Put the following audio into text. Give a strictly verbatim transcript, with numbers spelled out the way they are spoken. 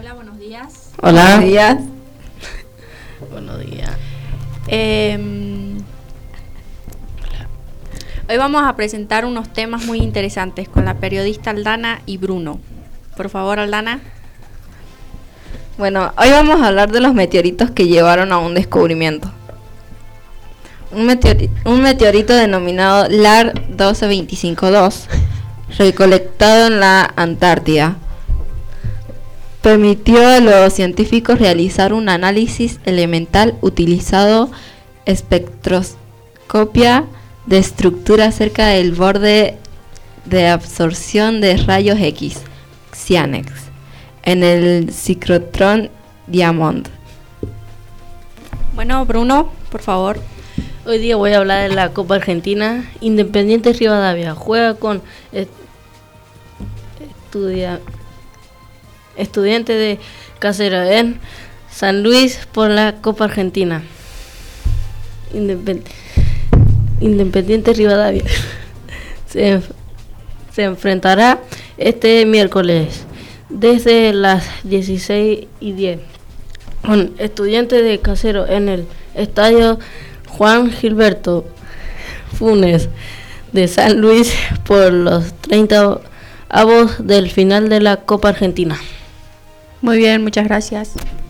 Hola, buenos días. Hola. Buenos días. Buenos días. Eh, hoy vamos a presentar unos temas muy interesantes con la periodista Aldana y Bruno. Por favor, Aldana. Bueno, hoy vamos a hablar de los meteoritos que llevaron a un descubrimiento. Un, meteori- un meteorito denominado L A R doce veinticinco dos, recolectado en la Antártida, permitió a los científicos realizar un análisis elemental utilizando espectroscopia de estructura cerca del borde de absorción de rayos X, Xianex, en el ciclotrón Diamond. Bueno, Bruno, por favor. Hoy día voy a hablar de la Copa Argentina. Independiente Rivadavia juega con est- estudia- Estudiantes de Casero en San Luis por la Copa Argentina. Independ- Independiente Rivadavia se, enf- se enfrentará este miércoles desde las dieciséis y diez con Estudiantes de Casero en el estadio Juan Gilberto Funes de San Luis por los treinta avos del final de la Copa Argentina. Muy bien, muchas gracias.